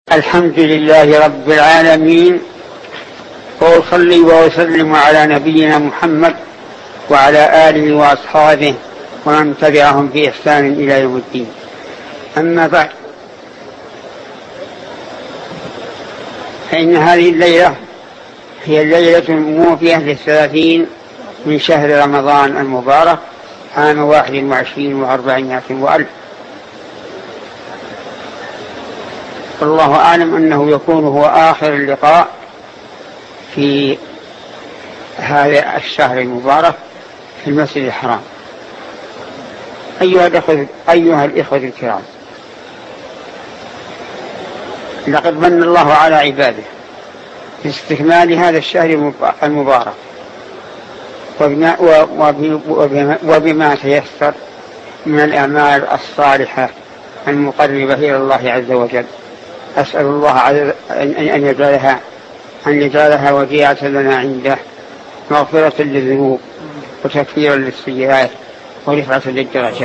الحمد لله رب العالمين، وأصلي وأسلم على نبينا محمد وعلى آله وأصحابه ومن تبعهم بإحسان إلى يوم الدين. أما بعد، فإن هذه الليلة هي الليلة الموافية ل30 من شهر رمضان المبارك عام 21 و400 وألف. والله أعلم أنه يكون هو آخر اللقاء في هذا الشهر المبارك في المسجد الحرام. أيها الإخوة الكرام، لقد من الله على عباده باستكمال هذا الشهر المبارك وبما تيسر من الأعمال الصالحة المقربة إلى الله عز وجل. أسأل الله أن يجعلها وديعة لنا عنده، مغفرة للذنوب وتكفيرا للسيئات ورفعة للدرجات.